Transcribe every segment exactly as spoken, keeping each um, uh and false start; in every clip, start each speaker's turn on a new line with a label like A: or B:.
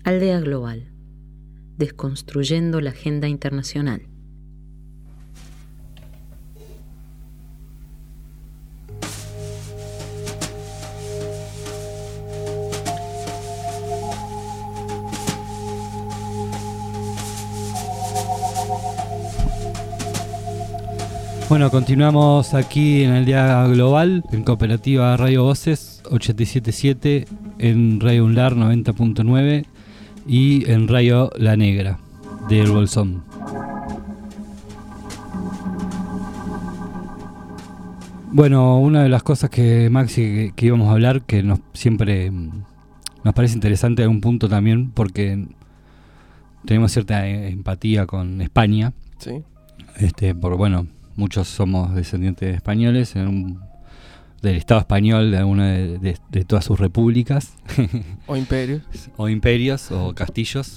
A: Aldea Global, desconstruyendo la agenda internacional.
B: Bueno, continuamos aquí en Aldea Global, en Cooperativa Radio Voces ochenta y siete punto siete, en Radio Unlar noventa punto nueve y en Radio La Negra de El Bolsón. Bueno, una de las cosas que Maxi que, que íbamos a hablar, que nos siempre nos parece interesante en un punto también, porque tenemos cierta empatía con España.
C: Sí.
B: Este, por bueno, muchos somos descendientes de españoles en un, del Estado español, de alguna de, de, de todas sus repúblicas.
C: O imperios.
B: o imperios, o castillos.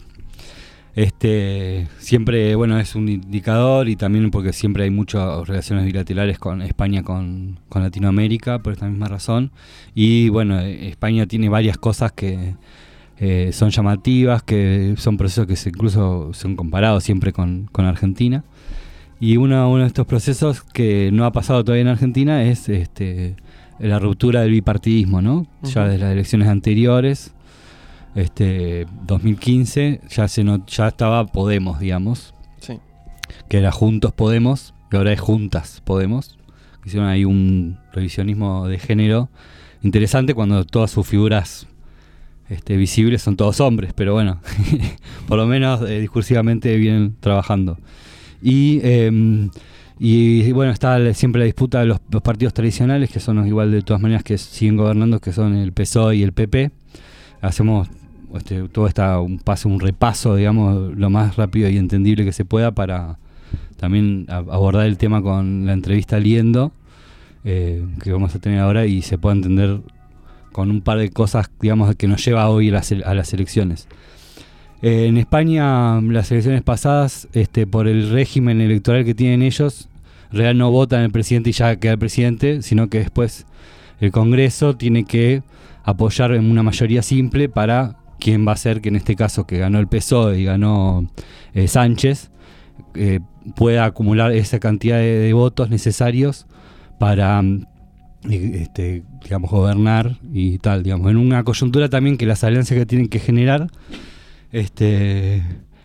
B: Este, siempre, bueno, es un indicador, y también porque siempre hay muchas relaciones bilaterales con España, con, con Latinoamérica, por esta misma razón. Y bueno, España tiene varias cosas que eh, son llamativas, que son procesos que se, incluso son comparados siempre con, con Argentina. Y uno, uno de estos procesos que no ha pasado todavía en Argentina es este, la ruptura del bipartidismo, ¿no? Uh-huh. Ya desde las elecciones anteriores, este, dos mil quince, ya, se no, ya estaba Podemos, digamos,
C: sí.
B: Que era Juntos Podemos, y ahora es Juntas Podemos. Hicieron ahí un revisionismo de género interesante cuando todas sus figuras este, visibles son todos hombres, pero bueno, por lo menos eh, discursivamente vienen trabajando. Y, eh, y bueno, está siempre la disputa de los, los partidos tradicionales, que son igual de todas maneras que siguen gobernando, que son el P S O E y el P P. Hacemos este, todo esta, un paso, un repaso, digamos, lo más rápido y entendible que se pueda, para también a, abordar el tema con la entrevista Liendo, eh, que vamos a tener ahora, y se pueda entender con un par de cosas, digamos, que nos lleva hoy a las, a las elecciones. Eh, en España, las elecciones pasadas, este, por el régimen electoral que tienen ellos, real no votan el presidente y ya queda el presidente, sino que después el Congreso tiene que apoyar en una mayoría simple para quién va a ser, que en este caso que ganó el P S O E y ganó eh, Sánchez, eh, pueda acumular esa cantidad de, de votos necesarios para este, digamos, gobernar y tal, digamos, en una coyuntura también que las alianzas que tienen que generar. Este,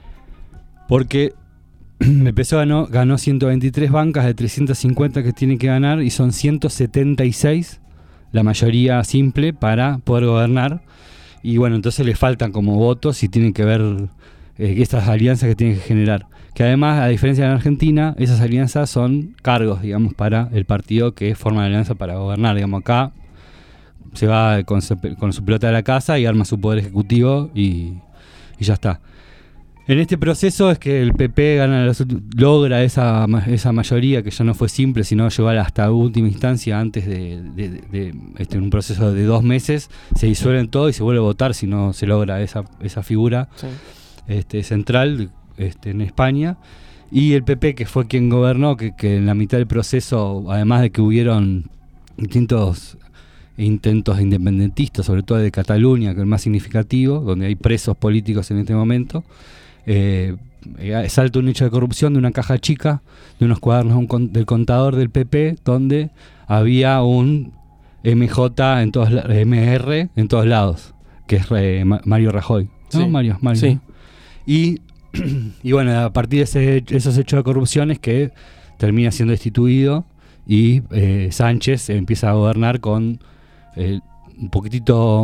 B: porque el P S O E ganó, ganó ciento veintitrés bancas de trescientas cincuenta que tienen que ganar, y son ciento setenta y seis la mayoría simple para poder gobernar. Y bueno, entonces le faltan como votos y tienen que ver eh, estas alianzas que tienen que generar. Que además, a diferencia de en Argentina, esas alianzas son cargos, digamos, para el partido que forma la alianza para gobernar. Digamos, acá se va con su, con su pelota de la casa y arma su poder ejecutivo y... y ya está. En este proceso es que el P P gana, logra esa, esa mayoría, que ya no fue simple, sino llevar hasta última instancia, antes de, de, de, de este, un proceso de dos meses, se disuelven todo y se vuelve a votar si no se logra esa, esa figura sí. este, central este, en España. Y el P P, que fue quien gobernó, que, que en la mitad del proceso, además de que hubieron distintos intentos independentistas, sobre todo de Cataluña, que es el más significativo, donde hay presos políticos en este momento, eh, salta un hecho de corrupción de una caja chica, de unos cuadernos un con, del contador del P P, donde había un M J en todos, M R en todos lados, que es eh, Mario Rajoy, ¿no?
C: Sí.
B: Mario, Mario.
C: Sí.
B: Y, y bueno, a partir de ese, esos hechos de corrupción es que termina siendo destituido, y eh, Sánchez empieza a gobernar con Eh, un poquitito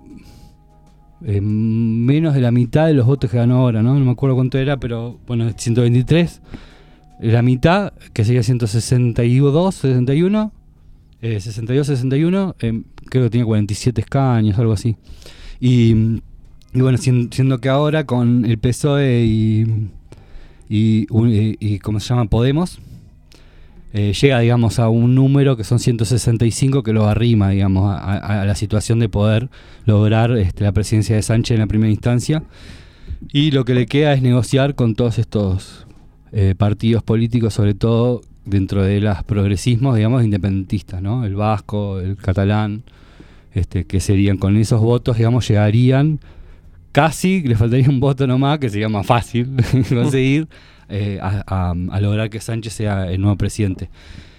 B: eh, menos de la mitad de los votos que ganó ahora, ¿no? No me acuerdo cuánto era, pero bueno, ciento veintitrés, la mitad, que sería ciento sesenta y dos, sesenta y uno, eh, sesenta y dos, sesenta y uno, eh, creo que tiene cuarenta y siete escaños, algo así. Y, y bueno, siendo, siendo que ahora con el P S O E y, y, y, y ¿cómo se llama? Podemos, Eh, llega, digamos, a un número que son ciento sesenta y cinco, que lo arrima, digamos, a, a, a la situación de poder lograr este, la presidencia de Sánchez en la primera instancia. Y lo que le queda es negociar con todos estos eh, partidos políticos, sobre todo dentro de los progresismos, digamos, independentistas, ¿no? El vasco, el catalán, este, que serían con esos votos, digamos, llegarían casi le faltaría un voto nomás, que sería más fácil conseguir, eh, a, a, a lograr que Sánchez sea el nuevo presidente.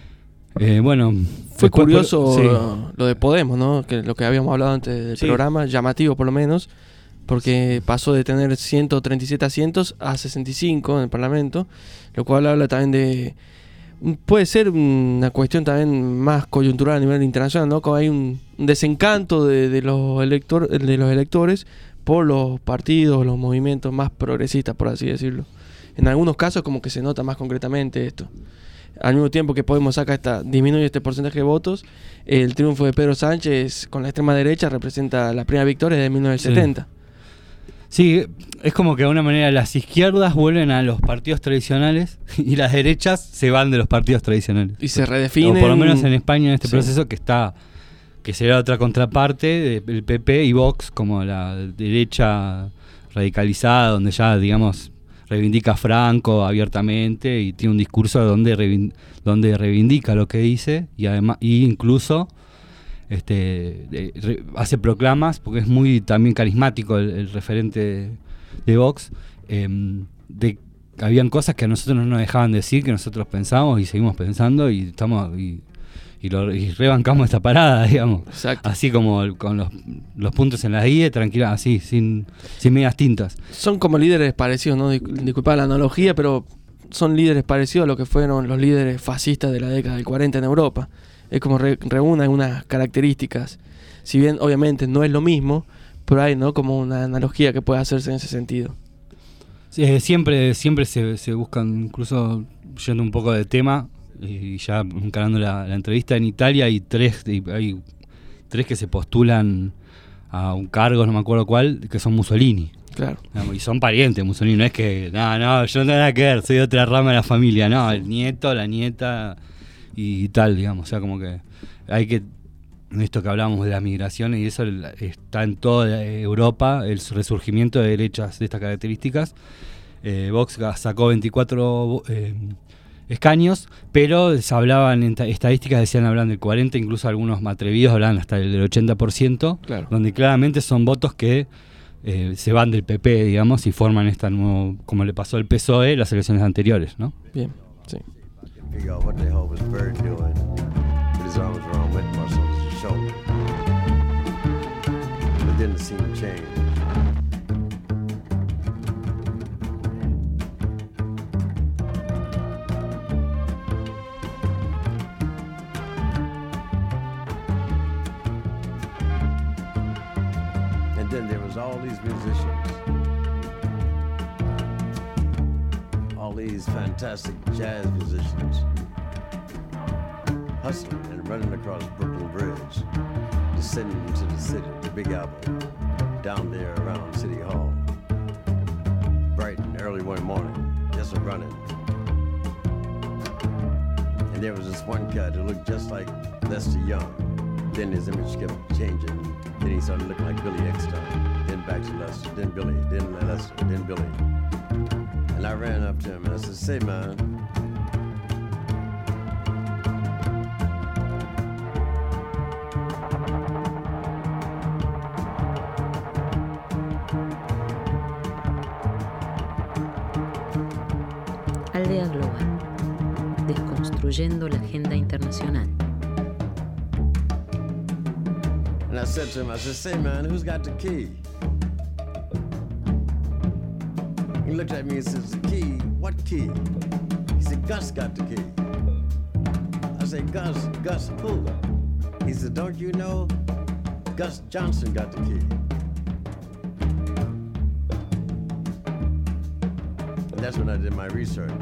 B: Eh, bueno,
C: fue
B: después,
C: curioso
B: por, sí.
C: lo, lo de Podemos, ¿no? Que lo que habíamos hablado antes del
B: Sí.
C: programa, llamativo por lo menos, porque pasó de tener ciento treinta y siete asientos a sesenta y cinco en el Parlamento, lo cual habla también de... Puede ser una cuestión también más coyuntural a nivel internacional, ¿no? Como hay un, un desencanto de, de, los elector, de los electores por los partidos, los movimientos más progresistas, por así decirlo. En algunos casos como que se nota más concretamente esto. Al mismo tiempo que Podemos saca esta, disminuye este porcentaje de votos, el triunfo de Pedro Sánchez con la extrema derecha representa la primera victoria de mil novecientos setenta.
B: Sí. sí, es como que de alguna manera las izquierdas vuelven a los partidos tradicionales y las derechas se van de los partidos tradicionales.
C: Y se redefinen.
B: O por lo menos en España en este
C: sí.
B: proceso que está, que será otra contraparte del P P y Vox como la derecha radicalizada, donde ya, digamos, reivindica a Franco abiertamente y tiene un discurso donde, reivindica, donde reivindica lo que dice y además y incluso este de, re, hace proclamas, porque es muy también carismático el, el referente de, de Vox, eh, de habían cosas que a nosotros no nos dejaban decir, que nosotros pensamos y seguimos pensando y estamos y, y, lo, y rebancamos esta parada, digamos.
C: Exacto.
B: Así como con los, los puntos en la I E, tranquila, así, sin, sin medias tintas.
C: Son como líderes parecidos, ¿no? Disculpa la analogía, pero son líderes parecidos a lo que fueron los líderes fascistas de la década del cuarenta en Europa. Es como re, reúne algunas características. Si bien, obviamente, no es lo mismo, pero hay, ¿no? Como una analogía que puede hacerse en ese sentido.
B: Sí, eh, siempre siempre se, se buscan, incluso yendo un poco de tema, y ya encarando la, la entrevista, en Italia hay tres, hay tres que se postulan a un cargo, no me acuerdo cuál, que son Mussolini.
C: Claro.
B: Y son parientes Mussolini, no es que, no, no, yo no tengo nada que ver, soy de otra rama de la familia, no, el nieto, la nieta y tal, digamos, o sea, como que hay que, esto que hablábamos de las migraciones y eso está en toda Europa, el resurgimiento de derechas de estas características. Eh, Vox sacó veinticuatro eh, escaños, pero se hablaban en estadísticas, decían, hablan del cuarenta, incluso algunos más atrevidos hablan hasta del ochenta por ciento,
C: claro. Donde
B: claramente son votos que eh, se van del P P, digamos, y forman esta nuevo, como le pasó al P S O E las elecciones anteriores, ¿no?
C: Bien, sí.
D: Then there was all these musicians, all these fantastic jazz musicians, hustling and running across Brooklyn Bridge, descending into the city, the Big Apple, down there around City Hall, bright and early one morning, just a running. And there was this one cat who looked just like Lester Young. Then his image kept changing. Then he started looking like Billy Eckstine. Then back to Lester. Then Billy. Then Lester. Then Billy. And I ran up to him and I said, "Say, man,
A: Aldea Global. Desconstruyendo la agenda internacional.
D: And I said to him, I said, "Say, man, who's got the key?" He looked at me and says, "The key? What key?" He said, "Gus got the key." I said, "Gus, Gus who?" He said, "Don't you know? Gus Johnson got the key." And that's when I did my research.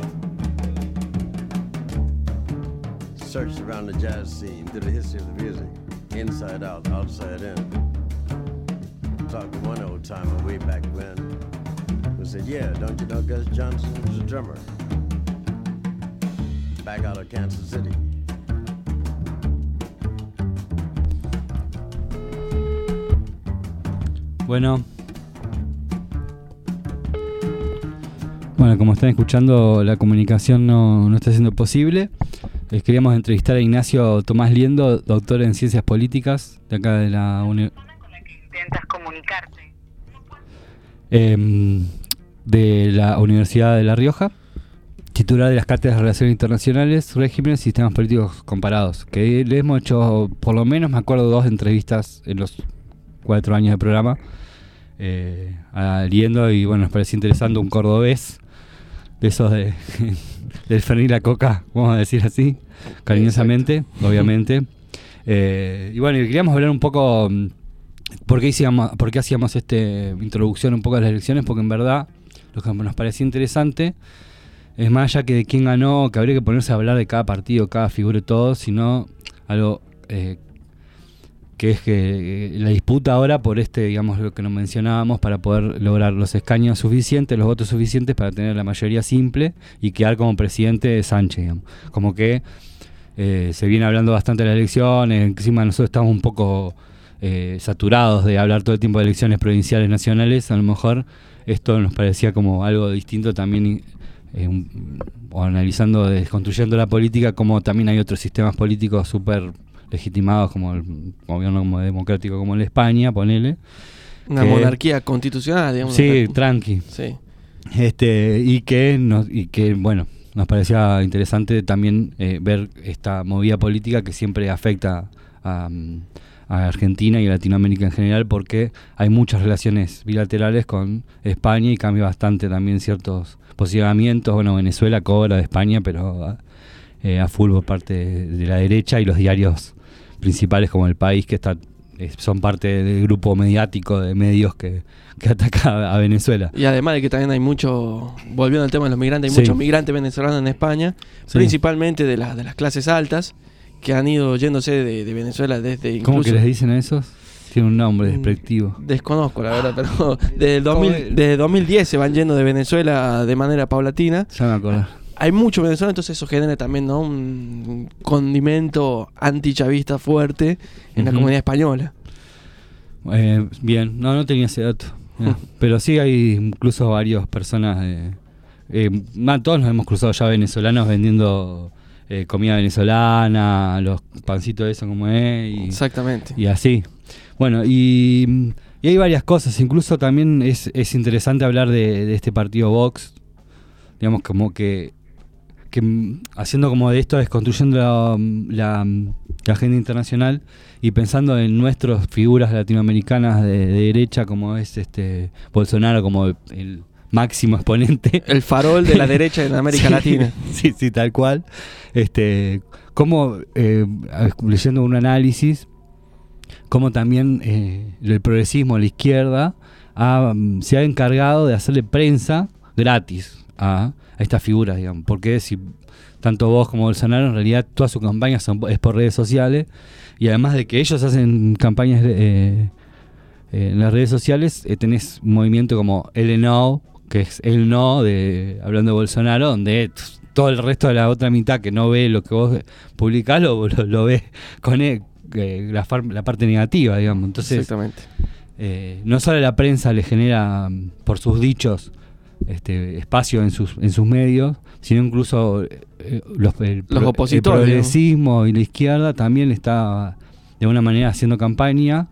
D: Searched around the jazz scene, through the history of the music. Inside out, outside in. Talked to one old timer way back when who said, "Yeah, don't you know Gus Johnson was a drummer back out of Kansas City."
B: Bueno. Bueno, como están escuchando, la comunicación no, no está siendo posible. Les queríamos entrevistar a Ignacio Tomás Liendo, doctor en Ciencias Políticas, de acá de la universidad.
E: Con la que intentas comunicarte.
B: eh, de la Universidad de La Rioja, titular de las cátedras de Relaciones Internacionales, Regímenes y Sistemas Políticos Comparados, que le hemos hecho, por lo menos me acuerdo, dos entrevistas en los cuatro años de programa, eh, aliendo, y bueno, nos pareció interesante un cordobés, de esos de del Fernet y la Coca, vamos a decir así, cariñosamente, exacto, obviamente. Eh, y bueno, y queríamos hablar un poco por qué hacíamos, por qué hacíamos este introducción un poco a las elecciones, porque en verdad lo que nos parecía interesante es más allá que de quién ganó, que habría que ponerse a hablar de cada partido, cada figura y todo, sino algo eh, que es que eh, la disputa ahora por este, digamos, lo que nos mencionábamos, para poder lograr los escaños suficientes, los votos suficientes para tener la mayoría simple y quedar como presidente de Sánchez, digamos. Como que eh, se viene hablando bastante de las elecciones, encima nosotros estamos un poco eh, saturados de hablar todo el tiempo de elecciones provinciales, nacionales, a lo mejor esto nos parecía como algo distinto también, eh, un, o analizando, desconstruyendo la política, como también hay otros sistemas políticos súper legitimados como el gobierno como democrático como el de España, ponele.
C: Una
B: que,
C: monarquía constitucional, digamos.
B: Sí, tranqui.
C: Sí.
B: Este, y que nos, y que bueno, nos parecía interesante también eh, ver esta movida política que siempre afecta a, a Argentina y a Latinoamérica en general, porque hay muchas relaciones bilaterales con España y cambia bastante también ciertos posicionamientos. Bueno, Venezuela cobra de España, pero eh, a full por parte de, de la derecha, y los diarios principales como El País, que está, eh, son parte del grupo mediático de medios que, que ataca a Venezuela.
C: Y además de que también hay mucho, volviendo al tema de los migrantes, hay
B: sí.
C: muchos migrantes venezolanos en España,
B: sí.
C: principalmente de, la, de las clases altas, que han ido yéndose de, de Venezuela desde incluso...
B: ¿Cómo que les dicen a esos? Tiene un nombre despectivo.
C: Desconozco, la verdad, pero desde el dos mil, desde dos mil diez se van yendo de Venezuela de manera paulatina.
B: Ya me acuerdo.
C: Hay mucho venezolano, entonces eso genera también, ¿no?, un condimento antichavista fuerte en uh-huh. la comunidad española.
B: Eh, bien, no, no tenía ese dato. No. Pero sí hay incluso varias personas, eh, eh, todos nos hemos cruzado ya venezolanos vendiendo eh, comida venezolana, los pancitos de eso como es. Y,
C: exactamente.
B: Y así. Bueno, y, y hay varias cosas, incluso también es, es interesante hablar de, de este partido Vox, digamos, como que, que haciendo como de esto, desconstruyendo la, la, la agenda internacional y pensando en nuestras figuras latinoamericanas de, de derecha, como es este Bolsonaro como el, el máximo exponente.
C: El farol de la derecha en América
B: sí,
C: Latina.
B: Sí, sí, tal cual. Este, como eh, leyendo un análisis, como también eh, el progresismo, la izquierda, ha, se ha encargado de hacerle prensa gratis a, a estas figuras, digamos, porque si tanto vos como Bolsonaro, en realidad todas sus campañas son, es por redes sociales, y además de que ellos hacen campañas eh, eh, en las redes sociales, eh, tenés un movimiento como El No, que es el no, de hablando de Bolsonaro, donde todo el resto de la otra mitad que no ve lo que vos publicás, lo, lo, lo ve con él. Eh, la, far, la parte negativa, digamos. Entonces,
C: exactamente.
B: Eh, no solo la prensa le genera, por sus dichos, este espacio en sus en sus medios, sino incluso eh, los, el,
C: los opositores,
B: el progresismo, ¿no?, y la izquierda también está de alguna manera haciendo campaña.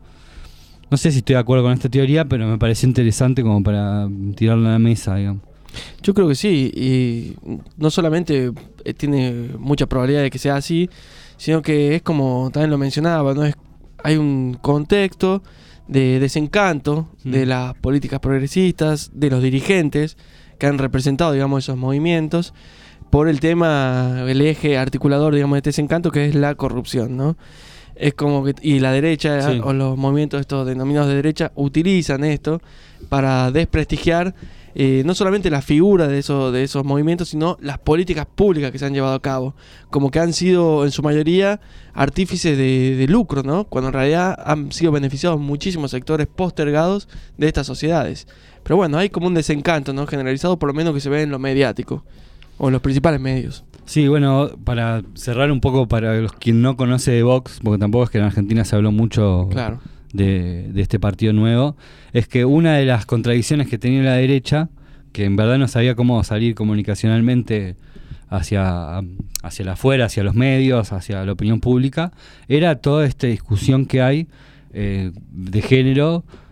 B: No sé si estoy de acuerdo con esta teoría, pero me pareció interesante como para tirarla a la mesa, digamos.
C: Yo creo que sí, y no solamente tiene mucha probabilidad de que sea así, sino que es como también lo mencionaba, ¿no? Es, hay un contexto de desencanto mm. de las políticas progresistas, de los dirigentes que han representado, digamos, esos movimientos, por el tema, el eje articulador, digamos, de este desencanto, que es la corrupción, ¿no? Es como que, y la derecha, sí, o los movimientos estos denominados de derecha utilizan esto para desprestigiar Eh, no solamente la figura de esos, de esos movimientos, sino las políticas públicas que se han llevado a cabo. Como que han sido, en su mayoría, artífices de, de lucro, ¿no? Cuando en realidad han sido beneficiados muchísimos sectores postergados de estas sociedades. Pero bueno, hay como un desencanto, ¿no?, generalizado, por lo menos que se ve en lo mediático, o en los principales medios.
B: Sí, bueno, para cerrar un poco, para los quien no conoce de Vox, porque tampoco es que en Argentina se habló mucho...
C: Claro.
B: De, de este partido nuevo, es que una de las contradicciones que tenía la derecha, que en verdad no sabía cómo salir comunicacionalmente hacia, hacia el afuera, hacia los medios, hacia la opinión pública, era toda esta discusión que hay eh, de género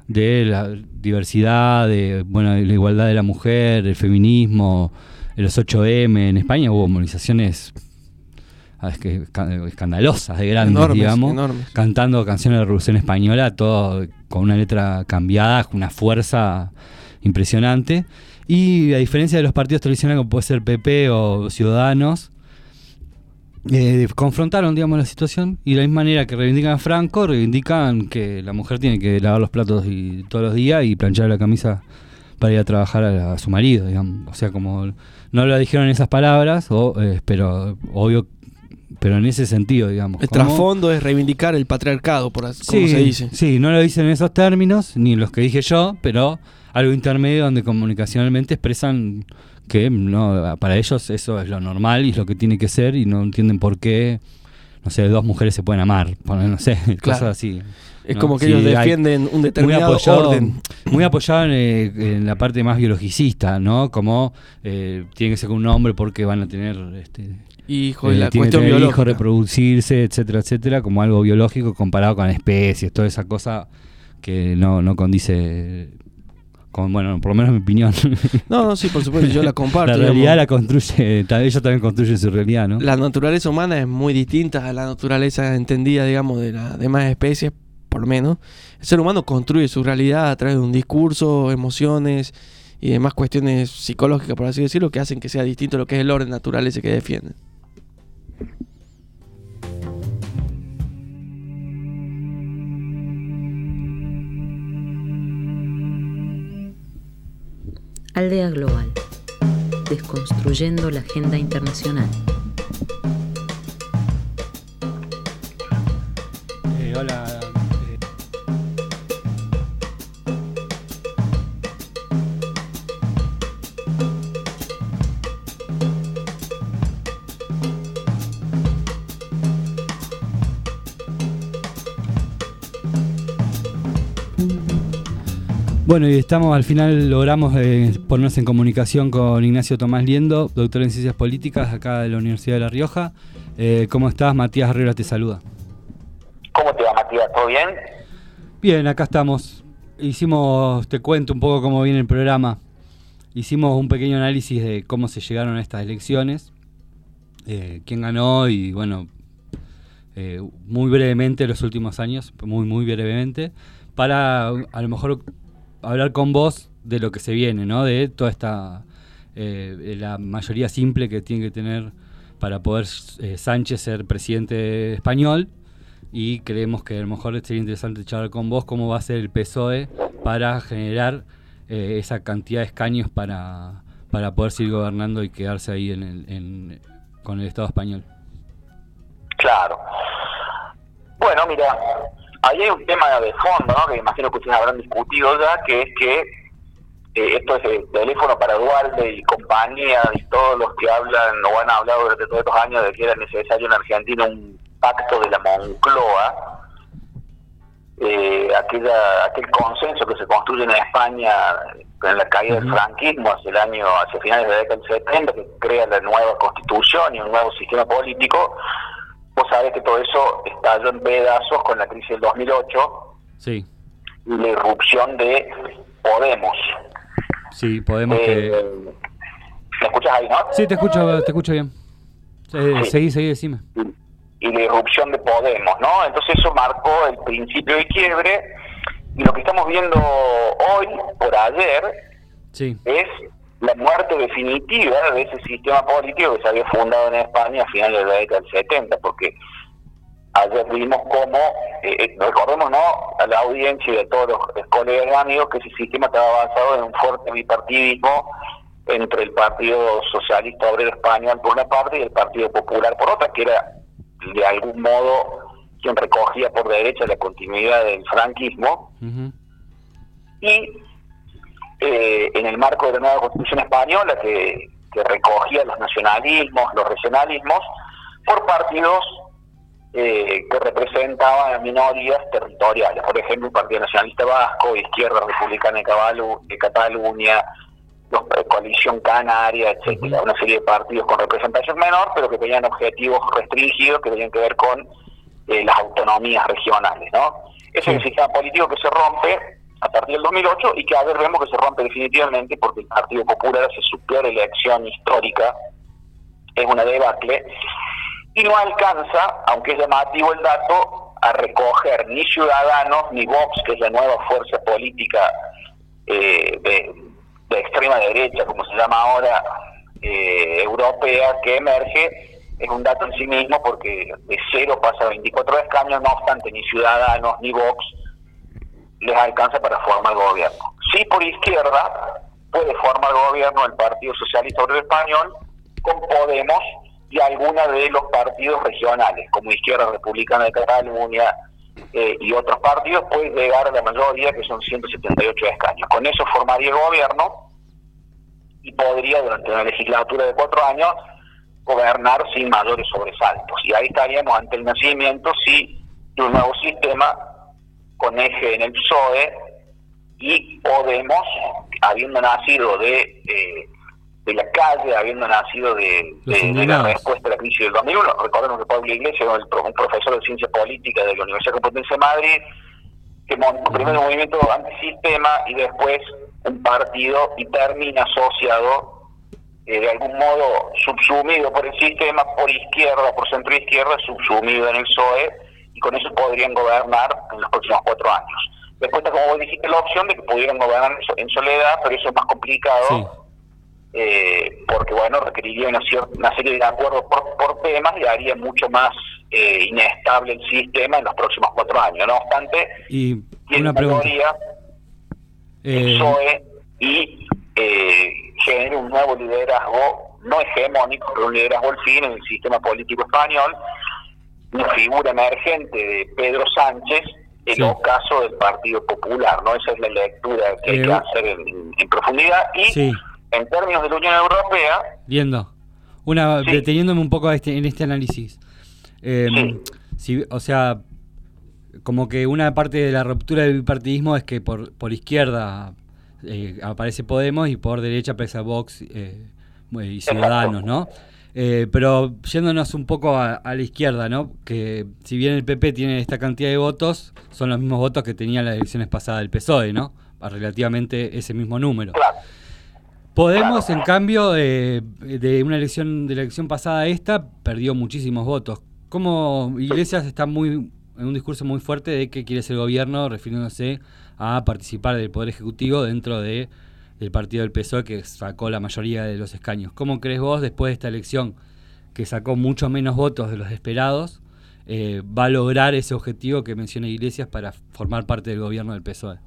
B: de la diversidad, de bueno, de la igualdad de la mujer, el feminismo, los ocho eme. En España hubo movilizaciones es que, escandalosas, de grandes, enormes, digamos, enormes. Cantando canciones de la Revolución Española, todo con una letra cambiada, con una fuerza impresionante. Y a diferencia de los partidos tradicionales como puede ser P P o Ciudadanos, eh, confrontaron, digamos, la situación, y de la misma manera que reivindican a Franco, reivindican que la mujer tiene que lavar los platos y, todos los días y planchar la camisa para ir a trabajar a, a su marido, digamos. O sea, como no lo dijeron en esas palabras, o, eh, pero obvio, pero en ese sentido, digamos.
C: El trasfondo es reivindicar el patriarcado, por así, como
B: sí,
C: se dice.
B: Sí, no lo dicen en esos términos, ni los que dije yo, pero algo intermedio donde comunicacionalmente expresan que no, para ellos eso es lo normal y es lo que tiene que ser, y no entienden por qué, no sé, dos mujeres se pueden amar, no sé, claro. Cosas así.
C: Es
B: ¿no?
C: como que
B: sí,
C: ellos defienden un determinado
B: muy apoyado,
C: orden.
B: Muy apoyado en, eh, en la parte más biologicista, ¿no? Como eh, tiene que ser con un hombre porque van a tener este
C: hijo,
B: eh,
C: la
B: tiene
C: cuestión
B: que tener
C: biológica,
B: hijos, reproducirse, etcétera, etcétera, como algo biológico comparado con especies, toda esa cosa que no, no condice con, bueno, por lo menos en mi opinión.
C: No, no, sí, por supuesto, yo la comparto.
B: La realidad
C: digamos.
B: la construye, ellos también construyen su realidad, ¿no?
C: La naturaleza humana es muy distinta a la naturaleza entendida, digamos, de las demás especies, por lo menos. El ser humano construye su realidad a través de un discurso, emociones y demás cuestiones psicológicas, por así decirlo, que hacen que sea distinto a lo que es el orden natural ese que defienden.
A: Aldea Global, desconstruyendo la agenda internacional.
B: Eh, hola. Bueno, y estamos, al final logramos eh, ponernos en comunicación con Ignacio Tomás Liendo, doctor en Ciencias Políticas, acá de la Universidad de La Rioja. Eh, ¿Cómo estás? Matías Herrera te saluda.
E: ¿Cómo te va, Matías? ¿Todo bien?
B: Bien, acá estamos. Hicimos, te cuento un poco cómo viene el programa. Hicimos un pequeño análisis de cómo se llegaron a estas elecciones, eh, quién ganó y, bueno, eh, muy brevemente los últimos años, muy, muy brevemente, para a lo mejor hablar con vos de lo que se viene, ¿no? De toda esta eh, la mayoría simple que tiene que tener para poder eh, Sánchez ser presidente español, y creemos que a lo mejor sería interesante charlar con vos cómo va a ser el P S O E para generar eh, esa cantidad de escaños para, para poder seguir gobernando y quedarse ahí en el, en, con el Estado español.
E: Claro. Bueno, mira, ahí hay un tema de fondo, ¿no? Que imagino que ustedes habrán discutido ya, que es que eh, esto es el teléfono para Dualde y compañía y todos los que hablan o han hablado durante todos estos años de que era necesario en Argentina un pacto de la Moncloa, eh, aquella, aquel consenso que se construye en España en la caída del franquismo hacia el año, hacia finales de la década del setenta, que crea la nueva constitución y un nuevo sistema político. Vos sabés que todo eso estalló en pedazos con la crisis del dos mil ocho.
B: Sí.
E: Y la irrupción de Podemos.
B: Sí, Podemos
E: eh,
B: que...
E: ¿Me escuchas ahí, no?
B: Sí, te escucho, te escucho bien. Eh,
E: sí.
B: Seguí, seguí, decime.
E: Y la irrupción de Podemos, ¿no? Entonces eso marcó el principio de quiebre, y lo que estamos viendo hoy, por ayer,
B: sí, es
E: la muerte definitiva de ese sistema político que se había fundado en España a finales de la década del setenta, porque ayer vimos cómo, eh, recordemos, ¿no?, a la audiencia y a todos los colegas y amigos, que ese sistema estaba basado en un fuerte bipartidismo entre el Partido Socialista Obrero Español por una parte y el Partido Popular por otra, que era de algún modo quien recogía por derecha la continuidad del franquismo. Uh-huh. Y eh, en el marco de la nueva Constitución española, que, que recogía los nacionalismos, los regionalismos, por partidos eh, que representaban a minorías territoriales, por ejemplo el Partido Nacionalista Vasco, Izquierda Republicana de, Cabalu, de Cataluña, los, eh, Coalición Canaria, etcétera, uh-huh. Una serie de partidos con representación menor, pero que tenían objetivos restringidos que tenían que ver con eh, las autonomías regionales, ¿no? Ese sí. Es el sistema político que se rompe a partir del dos mil ocho, y que a ver, vemos que se rompe definitivamente porque el Partido Popular hace su peor elección histórica, es una debacle, y no alcanza, aunque es llamativo el dato, a recoger ni Ciudadanos ni Vox, que es la nueva fuerza política eh, de, de extrema derecha, como se llama ahora, eh, europea, que emerge. Es un dato en sí mismo porque de cero pasa a veinticuatro escaños, no obstante ni Ciudadanos ni Vox les alcanza para formar gobierno. Sí, por izquierda puede formar gobierno el Partido Socialista Obrero Español con Podemos y algunos de los partidos regionales, como Izquierda Republicana de Cataluña eh, y otros partidos, puede llegar a la mayoría, que son ciento setenta y ocho escaños. Con eso formaría el gobierno y podría, durante una legislatura de cuatro años, gobernar sin mayores sobresaltos. Y ahí estaríamos ante el nacimiento, sí, de un nuevo sistema con eje en el P S O E, y Podemos, habiendo nacido de eh, de la calle, habiendo nacido de, de, de la respuesta a la crisis del dos mil uno. Recordemos que Pablo Iglesias, un profesor de Ciencia Política de la Universidad Complutense de Madrid, que montó primero un movimiento antisistema y después un partido, y termina asociado Eh, de algún modo subsumido por el sistema, por izquierda, por centro izquierda, subsumido en el P S O E, y con eso podrían gobernar en los próximos cuatro años. Después está, como vos dijiste, la opción de que pudieran gobernar en soledad, pero eso es más complicado, sí. eh, porque bueno, requeriría una, cierta, una serie de acuerdos por, por temas y haría mucho más eh, inestable el sistema en los próximos cuatro años. No obstante,
B: y una mayoría
E: eh... el P S O E y eh, genera un nuevo liderazgo, no hegemónico, pero un liderazgo al fin en el sistema político español, una figura emergente de Pedro Sánchez, el sí. ocaso del Partido Popular, ¿no? Esa es la lectura que eh, hay que hacer en, en profundidad. Y sí. en términos de la Unión Europea...
B: Viendo, una, sí. deteniéndome un poco a este, en este análisis, eh, sí. si, o sea, como que una parte de la ruptura del bipartidismo es que por, por izquierda... Eh, aparece Podemos y por derecha aparece Vox eh, y Ciudadanos, ¿no? Eh, pero yéndonos un poco a, a la izquierda, ¿no? Que si bien el P P tiene esta cantidad de votos, son los mismos votos que tenía en las elecciones pasadas del P S O E, ¿no? A relativamente ese mismo número.
E: Claro.
B: Podemos, en cambio, eh, de una elección de la elección pasada a esta, perdió muchísimos votos. ¿Cómo Iglesias está muy en un discurso muy fuerte de que quiere ser gobierno, refiriéndose a participar del Poder Ejecutivo dentro de del partido del P S O E, que sacó la mayoría de los escaños? ¿Cómo crees vos, después de esta elección, que sacó mucho menos votos de los esperados, eh, va a lograr ese objetivo que menciona Iglesias para formar parte del gobierno del P S O E?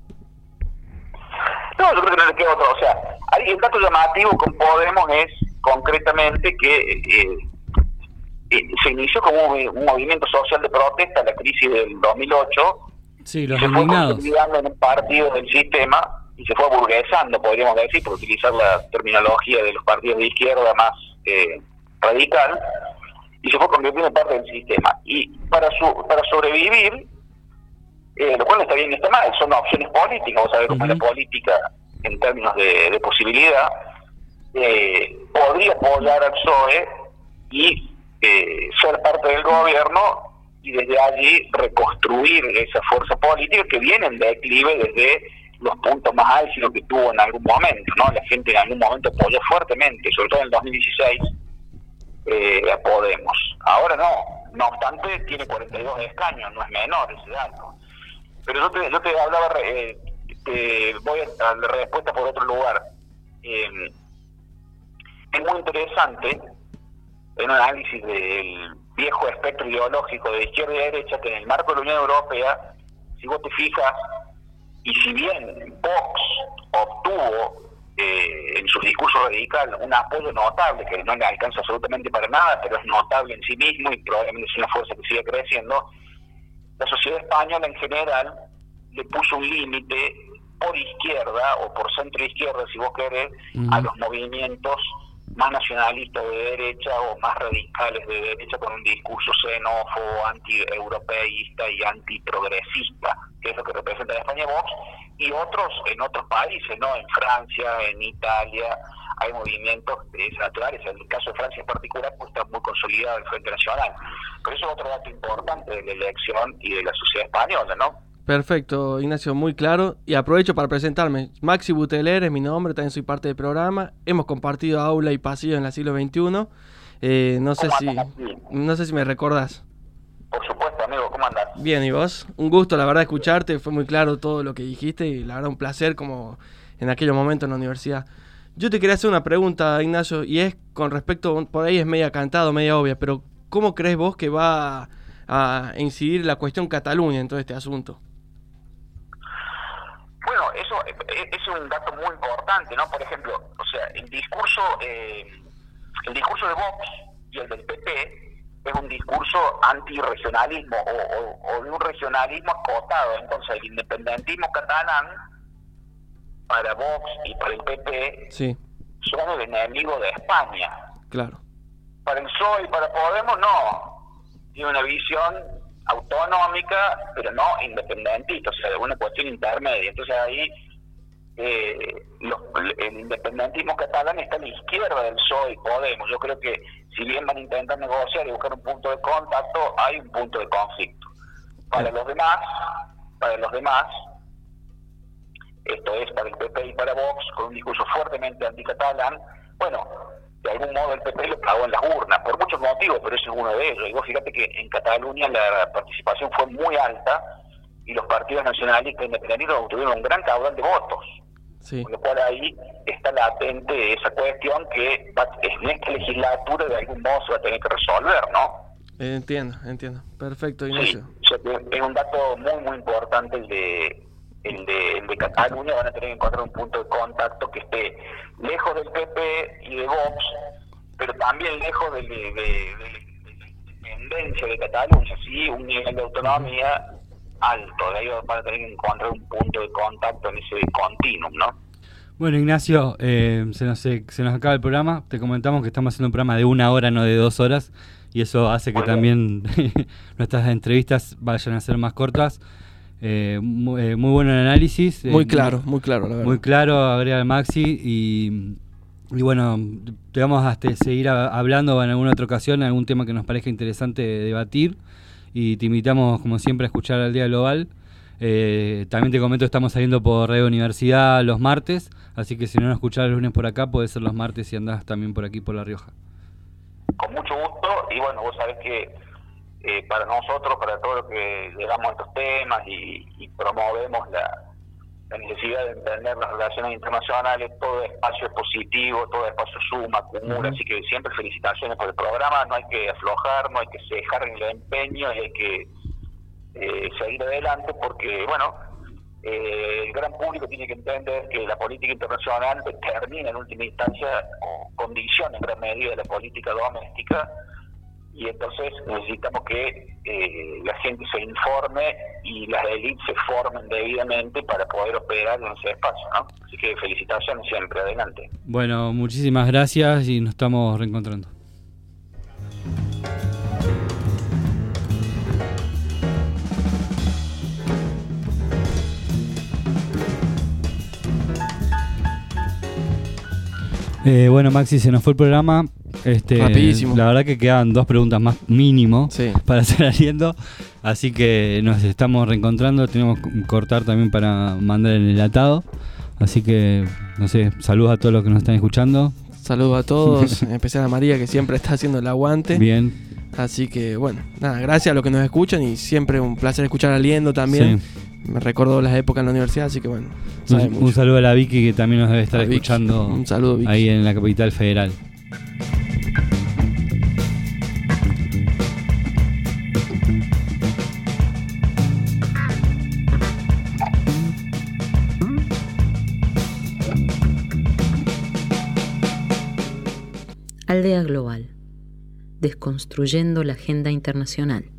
E: No, yo creo que no le queda otro. O sea, hay un dato llamativo con Podemos es concretamente que eh, eh, se inició como un, un movimiento social de protesta a la crisis del dos mil ocho.
B: Sí, los
E: se
B: indignados.
E: fue consolidando en un partido del sistema y se fue burguesando, podríamos decir, por utilizar la terminología de los partidos de izquierda más eh, radical, y se fue convirtiendo en parte del sistema. Y para su para sobrevivir, eh, lo cual está bien y está mal, son opciones políticas, vos sabés cómo es la política en términos de, de posibilidad, eh, podría apoyar al P S O E y eh, ser parte del gobierno, y desde allí reconstruir esa fuerza política que viene en declive desde los puntos más álgidos que tuvo en algún momento, ¿no? La gente en algún momento apoyó fuertemente, sobre todo en el dos mil dieciséis, eh, a Podemos. Ahora no, no obstante tiene cuarenta y dos escaños, no es menor ese dato. Pero yo te, yo te hablaba, eh, te voy a la respuesta por otro lugar. Eh, es muy interesante en un análisis del viejo espectro ideológico de izquierda y derecha, que en el marco de la Unión Europea, si vos te fijas, y si bien Vox obtuvo eh, en su discurso radical un apoyo notable, que no le alcanza absolutamente para nada, pero es notable en sí mismo y probablemente es una fuerza que sigue creciendo, la sociedad española en general le puso un límite por izquierda o por centro izquierda, si vos querés, uh-huh. a los movimientos más nacionalistas de derecha o más radicales de derecha, con un discurso xenófobo, anti-europeísta y antiprogresista, que es lo que representa en España Vox, y otros en otros países, ¿no? En Francia, en Italia, hay movimientos de esa naturaleza. En el caso de Francia en particular, pues está muy consolidado el Frente Nacional. Pero eso es otro dato importante de la elección y de la sociedad española, ¿no?
C: Perfecto, Ignacio, muy claro. Y aprovecho para presentarme. Maxi Buteler es mi nombre, también soy parte del programa. Hemos compartido aula y pasillo en el siglo veintiuno. Eh, no sé si no sé si me recordás.
E: Por supuesto, amigo, ¿cómo andás?
C: Bien, ¿y vos? Un gusto, la verdad, escucharte. Fue muy claro todo lo que dijiste y la verdad un placer como en aquellos momentos en la universidad. Yo te quería hacer una pregunta, Ignacio, y es con respecto, por ahí es media cantado, media obvia, pero ¿cómo crees vos que va a incidir la cuestión Cataluña en todo este asunto?
E: Bueno, eso es un dato muy importante, ¿no? Por ejemplo, o sea, el discurso, eh, el discurso de Vox y el del P P es un discurso antirregionalismo o, o, o de un regionalismo acotado. Entonces, el independentismo catalán para Vox y para el P P
C: sí.
E: son el enemigo de España.
C: Claro.
E: Para el P S O E y para Podemos no. Tiene una visión autonómica, pero no independentista, o sea, de una cuestión intermedia. Entonces ahí eh, los, el independentismo catalán está a la izquierda del P S O E y Podemos. Yo creo que si bien van a intentar negociar y buscar un punto de contacto, hay un punto de conflicto. Para los demás, para los demás, esto es para el P P y para Vox, con un discurso fuertemente anticatalán, bueno, de algún modo el P P lo pagó en las urnas, por muchos motivos, pero ese es uno de ellos. Y vos fíjate que en Cataluña la participación fue muy alta y los partidos nacionalistas independentistas obtuvieron un gran caudal de votos.
C: Sí.
E: Con lo cual ahí está latente esa cuestión que va, en esta legislatura de algún modo se va a tener que resolver, ¿no?
C: Entiendo, entiendo. Perfecto, Ignacio.
E: Sí, o sea, es un dato muy, muy importante el de... El de, el de Cataluña. Van a tener que encontrar un punto de contacto que esté lejos del P P y de Vox, pero también lejos de, de, de, de, de la independencia de Cataluña, sí, un nivel de autonomía alto. De ahí van a tener que encontrar un punto de contacto en ese continuum, ¿no?
B: Bueno, Ignacio, eh, se, nos, se, se nos acaba el programa. Te comentamos que estamos haciendo un programa de una hora, no de dos horas, y eso hace que también nuestras entrevistas vayan a ser más cortas. Eh, muy, eh, muy bueno el análisis,
C: muy
B: eh,
C: claro, muy claro, la verdad.
B: Muy claro, agrega el Maxi y, y bueno, te vamos a este, seguir a, hablando en alguna otra ocasión, en algún tema que nos parezca interesante debatir, y te invitamos como siempre a escuchar al Día Global. Eh, también te comento que estamos saliendo por Radio Universidad los martes, así que si no nos escuchás el lunes por acá, puede ser los martes si andás también por aquí por La Rioja.
E: Con mucho gusto, y bueno, vos sabés que Eh, para nosotros, para todos los que llegamos a estos temas y, y promovemos la, la necesidad de entender las relaciones internacionales, todo espacio es positivo, todo espacio suma, acumula, uh-huh. Así que siempre felicitaciones por el programa. No hay que aflojar, no hay que cejar en el empeño y hay que eh, seguir adelante porque, bueno, eh, el gran público tiene que entender que la política internacional determina en última instancia o condiciona en gran medida la política doméstica. Y entonces necesitamos que eh, la gente se informe y las élites se formen debidamente para poder operar en ese espacio, ¿no? Así que felicitaciones siempre, adelante.
B: Bueno, muchísimas gracias y nos estamos reencontrando. Eh, bueno, Maxi, se nos fue el programa. Este,
C: Rapidísimo.
B: La verdad que quedan dos preguntas más mínimo
C: sí.
B: para estar haciendo, así que nos estamos reencontrando. Tenemos que cortar también para mandar el enlatado, así que no sé, saludos a todos los que nos están escuchando.
C: Saludos a todos, en especial a María, que siempre está haciendo el aguante.
B: Bien.
C: Así que bueno, nada, gracias a los que nos escuchan y siempre un placer escuchar a Liendo también. Sí. Me recuerdo las épocas en la universidad, así que bueno.
B: Un, un saludo a la Vicky, que también nos debe estar escuchando.
C: Un saludo, Vicky.
B: Ahí en la capital federal.
A: Aldea Global, desconstruyendo la agenda internacional.